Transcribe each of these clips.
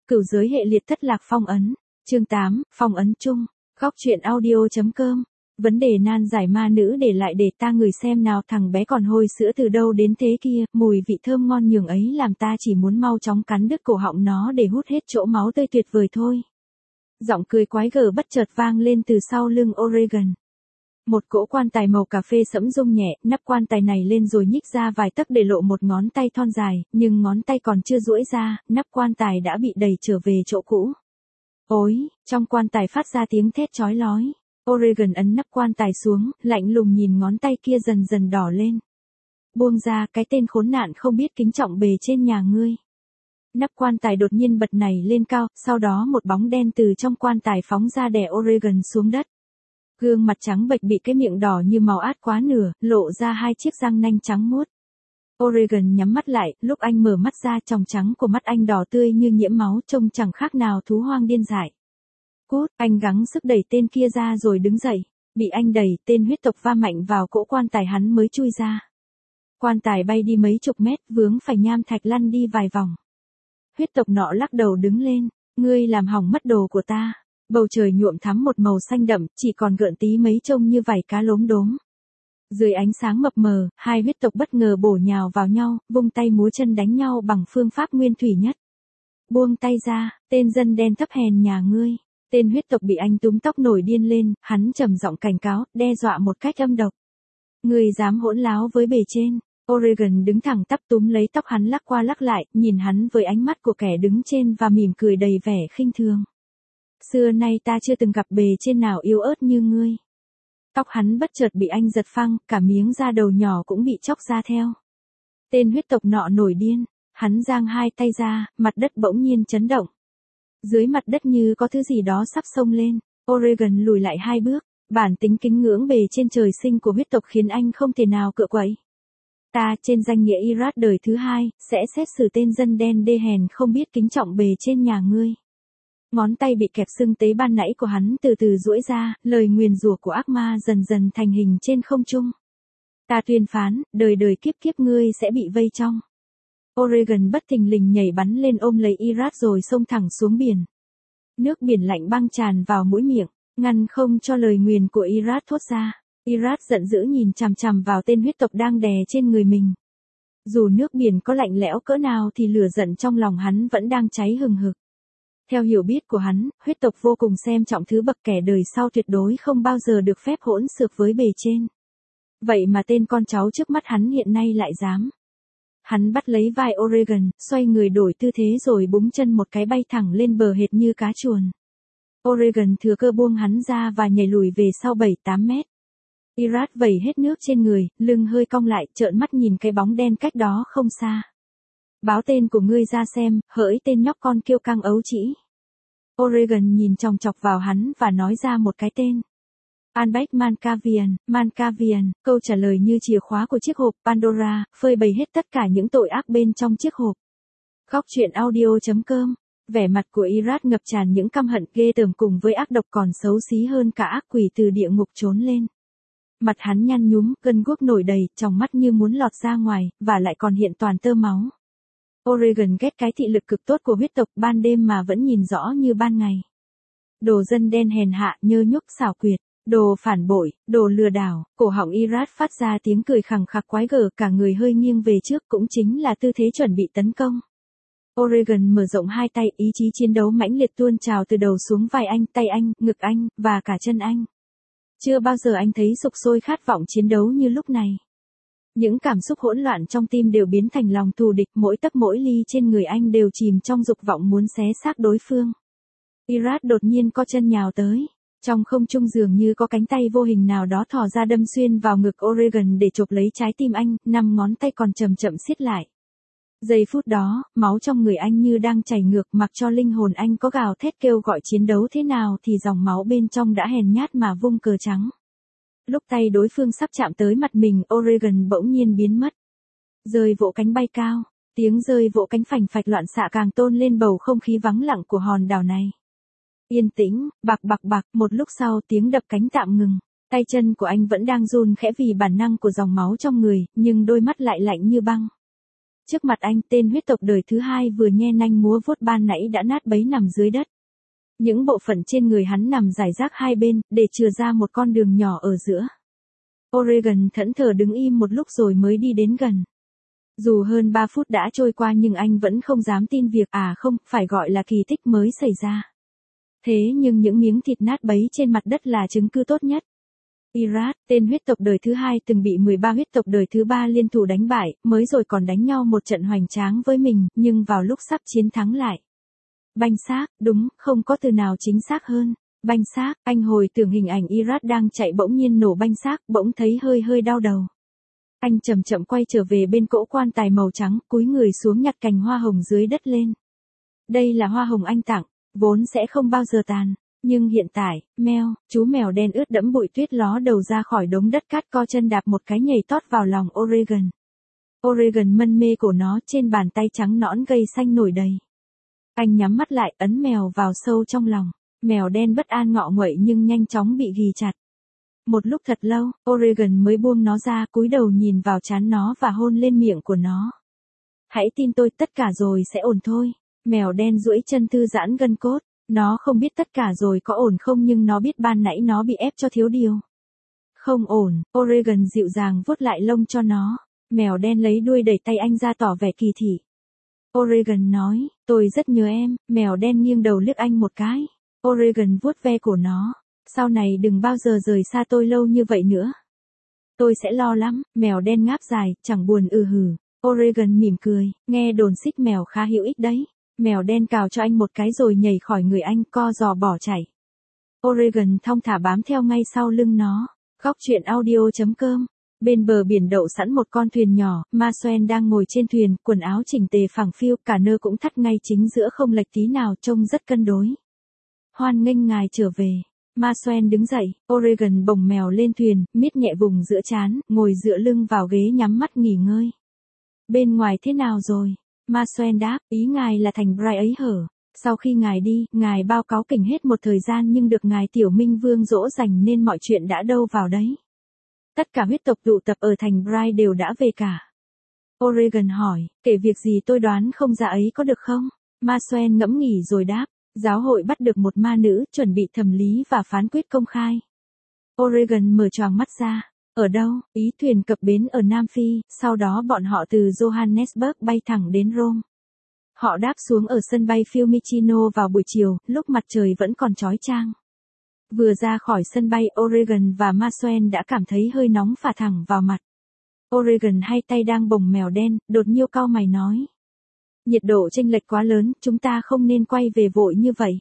Cửu giới hệ liệt thất lạc phong ấn. Chương 8, phong ấn chung. Góc truyện audio.com. Vấn đề nan giải ma nữ để lại để ta người xem nào, thằng bé còn hôi sữa từ đâu đến thế kia, mùi vị thơm ngon nhường ấy làm ta chỉ muốn mau chóng cắn đứt cổ họng nó để hút hết chỗ máu tươi tuyệt vời thôi. Giọng cười quái gở bất chợt vang lên từ sau lưng Oregon. Một cỗ quan tài màu cà phê sẫm rung nhẹ, nắp quan tài này lên rồi nhích ra vài tấc để lộ một ngón tay thon dài, nhưng ngón tay còn chưa duỗi ra, nắp quan tài đã bị đẩy trở về chỗ cũ. Ôi, trong quan tài phát ra tiếng thét chói lói. Oregon ấn nắp quan tài xuống, lạnh lùng nhìn ngón tay kia dần dần đỏ lên. Buông ra, cái tên khốn nạn không biết kính trọng bề trên nhà ngươi. Nắp quan tài đột nhiên bật nảy lên cao, sau đó một bóng đen từ trong quan tài phóng ra đè Oregon xuống đất. Gương mặt trắng bệch bị cái miệng đỏ như màu át quá nửa, lộ ra hai chiếc răng nanh trắng muốt. Oregon nhắm mắt lại, lúc anh mở mắt ra tròng trắng của mắt anh đỏ tươi như nhiễm máu, trông chẳng khác nào thú hoang điên dại. Cút, anh gắng sức đẩy tên kia ra rồi đứng dậy. Bị anh đẩy, tên huyết tộc va mạnh vào cỗ quan tài hắn mới chui ra. Quan tài bay đi mấy chục mét, vướng phải nham thạch lăn đi vài vòng. Huyết tộc nọ lắc đầu đứng lên, ngươi làm hỏng mất đồ của ta. Bầu trời nhuộm thắm một màu xanh đậm, chỉ còn gợn tí mấy trông như vảy cá lốm đốm. Dưới ánh sáng mập mờ, hai huyết tộc bất ngờ bổ nhào vào nhau, vung tay múa chân đánh nhau bằng phương pháp nguyên thủy nhất. Buông tay ra, tên dân đen thấp hèn nhà ngươi. Tên huyết tộc bị anh túm tóc nổi điên lên, hắn trầm giọng cảnh cáo, đe dọa một cách âm độc. Ngươi dám hỗn láo với bề trên. Oregon đứng thẳng tắp túm lấy tóc hắn lắc qua lắc lại, nhìn hắn với ánh mắt của kẻ đứng trên và mỉm cười đầy vẻ khinh thường. Xưa nay ta chưa từng gặp bề trên nào yếu ớt như ngươi. Tóc hắn bất chợt bị anh giật phăng, cả miếng da đầu nhỏ cũng bị chóc ra theo. Tên huyết tộc nọ nổi điên, hắn giang hai tay ra, mặt đất bỗng nhiên chấn động. Dưới mặt đất như có thứ gì đó sắp xông lên, Oregon lùi lại hai bước, bản tính kính ngưỡng bề trên trời sinh của huyết tộc khiến anh không thể nào cựa quậy. Ta trên danh nghĩa Irad đời thứ hai, sẽ xét xử tên dân đen đê hèn không biết kính trọng bề trên nhà ngươi. Ngón tay bị kẹp sưng tấy ban nãy của hắn từ từ duỗi ra, lời nguyền rủa của ác ma dần dần thành hình trên không trung. Ta tuyên phán, đời đời kiếp kiếp ngươi sẽ bị vây trong. Oregon bất thình lình nhảy bắn lên ôm lấy Irad rồi xông thẳng xuống biển. Nước biển lạnh băng tràn vào mũi miệng, ngăn không cho lời nguyền của Irad thốt ra. Irad giận dữ nhìn chằm chằm vào tên huyết tộc đang đè trên người mình. Dù nước biển có lạnh lẽo cỡ nào thì lửa giận trong lòng hắn vẫn đang cháy hừng hực. Theo hiểu biết của hắn, huyết tộc vô cùng xem trọng thứ bậc kẻ đời sau tuyệt đối không bao giờ được phép hỗn xược với bề trên. Vậy mà tên con cháu trước mắt hắn hiện nay lại dám. Hắn bắt lấy vai Oregon, xoay người đổi tư thế rồi búng chân một cái bay thẳng lên bờ hệt như cá chuồn. Oregon thừa cơ buông hắn ra và nhảy lùi về sau 7-8 mét. Irad vẩy hết nước trên người, lưng hơi cong lại, trợn mắt nhìn cái bóng đen cách đó không xa. Báo tên của ngươi ra xem, hỡi tên nhóc con kiêu căng ấu trĩ. Oregon nhìn chòng chọc vào hắn và nói ra một cái tên. Albrecht Mancavian, câu trả lời như chìa khóa của chiếc hộp Pandora, phơi bày hết tất cả những tội ác bên trong chiếc hộp. Góc truyện audio.com. Vẻ mặt của Irad ngập tràn những căm hận ghê tởm cùng với ác độc còn xấu xí hơn cả ác quỷ từ địa ngục trốn lên. Mặt hắn nhăn nhúm, gân guốc nổi đầy, tròng mắt như muốn lọt ra ngoài, và lại còn hiện toàn tơ máu. Oregon ghét cái thị lực cực tốt của huyết tộc, ban đêm mà vẫn nhìn rõ như ban ngày. Đồ dân đen hèn hạ, nhơ nhúc xảo quyệt, đồ phản bội, đồ lừa đảo. Cổ họng Irad phát ra tiếng cười khẳng khặc quái gở, cả người hơi nghiêng về trước, cũng chính là tư thế chuẩn bị tấn công. Oregon mở rộng hai tay, ý chí chiến đấu mãnh liệt tuôn trào từ đầu xuống vai anh, tay anh, ngực anh, và cả chân anh. Chưa bao giờ anh thấy sục sôi khát vọng chiến đấu như lúc này. Những cảm xúc hỗn loạn trong tim đều biến thành lòng thù địch, mỗi tấc mỗi ly trên người anh đều chìm trong dục vọng muốn xé xác đối phương. Irad đột nhiên co chân nhào tới. Trong không trung dường như có cánh tay vô hình nào đó thò ra đâm xuyên vào ngực Oregon để chộp lấy trái tim anh, 5 ngón tay còn chậm chậm siết lại. Giây phút đó, máu trong người anh như đang chảy ngược, mặc cho linh hồn anh có gào thét kêu gọi chiến đấu thế nào thì dòng máu bên trong đã hèn nhát mà vung cờ trắng. Lúc tay đối phương sắp chạm tới mặt mình, Oregon bỗng nhiên biến mất. Rơi vỗ cánh bay cao, tiếng rơi vỗ cánh phành phạch loạn xạ càng tôn lên bầu không khí vắng lặng của hòn đảo này. Yên tĩnh, bạc bạc bạc, một lúc sau tiếng đập cánh tạm ngừng. Tay chân của anh vẫn đang run khẽ vì bản năng của dòng máu trong người, nhưng đôi mắt lại lạnh như băng. Trước mặt anh, tên huyết tộc đời thứ hai vừa nhe nanh múa vuốt ban nãy đã nát bấy nằm dưới đất. Những bộ phận trên người hắn nằm rải rác hai bên, để chừa ra một con đường nhỏ ở giữa. Oregon thẫn thờ đứng im một lúc rồi mới đi đến gần. Dù hơn 3 phút đã trôi qua nhưng anh vẫn không dám tin việc không, phải gọi là kỳ tích mới xảy ra. Thế nhưng những miếng thịt nát bấy trên mặt đất là chứng cứ tốt nhất. Irat, tên huyết tộc đời thứ hai từng bị 13 huyết tộc đời thứ ba liên thủ đánh bại, mới rồi còn đánh nhau một trận hoành tráng với mình, nhưng vào lúc sắp chiến thắng lại. Banh xác, đúng, không có từ nào chính xác hơn. Banh xác, anh hồi tưởng hình ảnh Irat đang chạy bỗng nhiên nổ banh xác, bỗng thấy hơi đau đầu. Anh chậm chậm quay trở về bên cỗ quan tài màu trắng, cúi người xuống nhặt cành hoa hồng dưới đất lên. Đây là hoa hồng anh tặng, vốn sẽ không bao giờ tàn. Nhưng hiện tại, meo, chú mèo đen ướt đẫm bụi tuyết ló đầu ra khỏi đống đất cát, co chân đạp một cái nhảy tót vào lòng Oregon. Oregon mân mê cổ nó, trên bàn tay trắng nõn gầy xanh nổi đầy. Anh nhắm mắt lại, ấn mèo vào sâu trong lòng. Mèo đen bất an ngọ nguậy nhưng nhanh chóng bị ghì chặt. Một lúc thật lâu, Oregon mới buông nó ra, cúi đầu nhìn vào trán nó và hôn lên miệng của nó. Hãy tin tôi, tất cả rồi sẽ ổn thôi. Mèo đen duỗi chân thư giãn gân cốt. Nó không biết tất cả rồi có ổn không, nhưng nó biết ban nãy nó bị ép cho thiếu điều. Không ổn, Oregon dịu dàng vuốt lại lông cho nó. Mèo đen lấy đuôi đẩy tay anh ra tỏ vẻ kỳ thị. Oregon nói, tôi rất nhớ em. Mèo đen nghiêng đầu liếc anh một cái. Oregon vuốt ve cổ nó. Sau này đừng bao giờ rời xa tôi lâu như vậy nữa. Tôi sẽ lo lắm. Mèo đen ngáp dài, chẳng buồn hừ. Oregon mỉm cười, nghe đồn xích mèo khá hữu ích đấy. Mèo đen cào cho anh một cái rồi nhảy khỏi người anh, co giò bỏ chạy. Oregon thong thả bám theo ngay sau lưng nó. Góc truyện audio.com. Bên bờ biển đậu sẵn một con thuyền nhỏ, Maxwell đang ngồi trên thuyền, quần áo chỉnh tề phẳng phiu, cả nơ cũng thắt ngay chính giữa không lệch tí nào, trông rất cân đối. Hoan nghênh ngài trở về. Maxwell đứng dậy, Oregon bồng mèo lên thuyền, miết nhẹ vùng giữa trán, ngồi dựa lưng vào ghế nhắm mắt nghỉ ngơi. Bên ngoài thế nào rồi? Maxwell đáp, ý ngài là thành Bray ấy hở. Sau khi ngài đi, ngài báo cáo kỉnh hết một thời gian nhưng được ngài Tiểu Minh Vương dỗ dành nên mọi chuyện đã đâu vào đấy. Tất cả huyết tộc tụ tập ở thành Bray đều đã về cả. Oregon hỏi, kể việc gì tôi đoán không ra ấy có được không? Maxwell ngẫm nghĩ rồi đáp, giáo hội bắt được một ma nữ, chuẩn bị thẩm lý và phán quyết công khai. Oregon mở choàng mắt ra. Ở đâu? Ý thuyền cập bến ở Nam Phi, sau đó bọn họ từ Johannesburg bay thẳng đến Rome. Họ đáp xuống ở sân bay Fiumicino vào buổi chiều, lúc mặt trời vẫn còn chói chang. Vừa ra khỏi sân bay, Oregon và Maxwell đã cảm thấy hơi nóng phả thẳng vào mặt. Oregon hai tay đang bồng mèo đen, đột nhiên cau mày nói. Nhiệt độ chênh lệch quá lớn, chúng ta không nên quay về vội như vậy.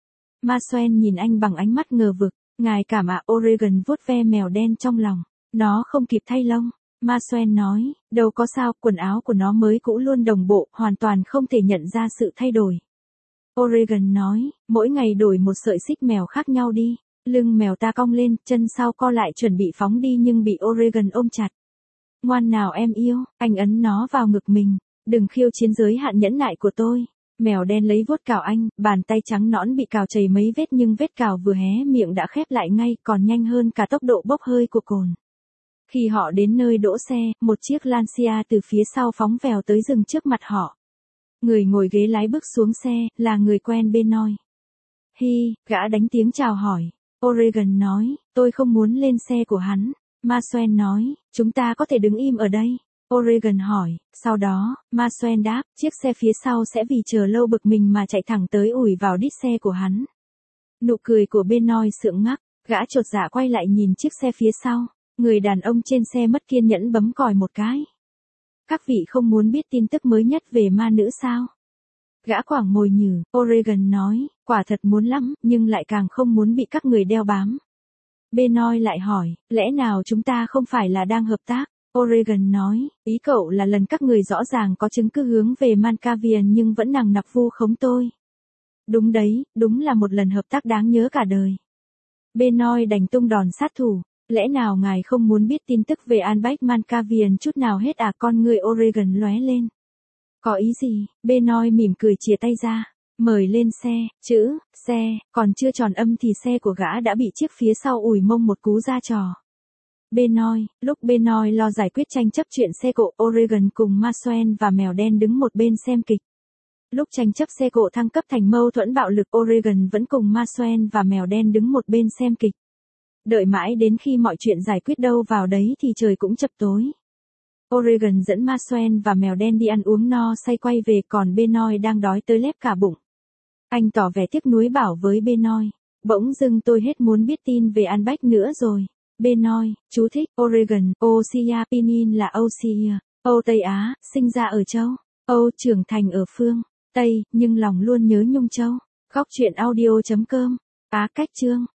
Maxwell nhìn anh bằng ánh mắt ngờ vực. Ngài cảm ạ. Oregon vuốt ve mèo đen trong lòng. Nó không kịp thay lông. Maxwell nói, đâu có sao, quần áo của nó mới cũ luôn đồng bộ, hoàn toàn không thể nhận ra sự thay đổi. Oregon nói, mỗi ngày đổi một sợi xích mèo khác nhau đi. Lưng mèo ta cong lên, chân sau co lại chuẩn bị phóng đi nhưng bị Oregon ôm chặt. Ngoan nào em yêu, anh ấn nó vào ngực mình. Đừng khiêu chiến giới hạn nhẫn nại của tôi. Mèo đen lấy vuốt cào anh, bàn tay trắng nõn bị cào chảy mấy vết nhưng vết cào vừa hé miệng đã khép lại ngay, còn nhanh hơn cả tốc độ bốc hơi của cồn. Khi họ đến nơi đỗ xe, một chiếc Lancia từ phía sau phóng vèo tới dừng trước mặt họ. Người ngồi ghế lái bước xuống xe, là người quen Benoit. Hi, gã đánh tiếng chào hỏi. Oregon nói, tôi không muốn lên xe của hắn. Maxwell nói, chúng ta có thể đứng im ở đây. Oregon hỏi, sau đó, Maxwell đáp, chiếc xe phía sau sẽ vì chờ lâu bực mình mà chạy thẳng tới ủi vào đít xe của hắn. Nụ cười của Benoit sượng ngắc, gã chột dạ quay lại nhìn chiếc xe phía sau. Người đàn ông trên xe mất kiên nhẫn bấm còi một cái. Các vị không muốn biết tin tức mới nhất về ma nữ sao? Gã quảng mồi nhử, Oregon nói, quả thật muốn lắm, nhưng lại càng không muốn bị các người đeo bám. Benoit lại hỏi, lẽ nào chúng ta không phải là đang hợp tác? Oregon nói, ý cậu là lần các người rõ ràng có chứng cứ hướng về Mancavian nhưng vẫn nằng nặc vu khống tôi. Đúng đấy, đúng là một lần hợp tác đáng nhớ cả đời. Benoit đành tung đòn sát thủ. Lẽ nào ngài không muốn biết tin tức về Albrecht Mancavian chút nào hết à? Con người Oregon lóe lên. Có ý gì? Benoit mỉm cười chìa tay ra. Mời lên xe, chữ, xe, còn chưa tròn âm thì xe của gã đã bị chiếc phía sau ủi mông một cú ra trò. Benoit, lúc Benoit lo giải quyết tranh chấp chuyện xe cộ, Oregon cùng Maxwell và mèo đen đứng một bên xem kịch. Lúc tranh chấp xe cộ thăng cấp thành mâu thuẫn bạo lực, Oregon vẫn cùng Maxwell và mèo đen đứng một bên xem kịch. Đợi mãi đến khi mọi chuyện giải quyết đâu vào đấy thì trời cũng chập tối. Oregon dẫn Maxwell và mèo đen đi ăn uống no say quay về, còn Benoit đang đói tới lép cả bụng. Anh tỏ vẻ tiếc nuối bảo với Benoit, bỗng dưng tôi hết muốn biết tin về Albert nữa rồi. Benoit, chú thích, Oregon, Osea Pinin là Osea, Âu Tây Á, sinh ra ở châu Âu, trưởng thành ở phương Tây, nhưng lòng luôn nhớ Nhung Châu. Góc truyện audio.com. Á cách chương.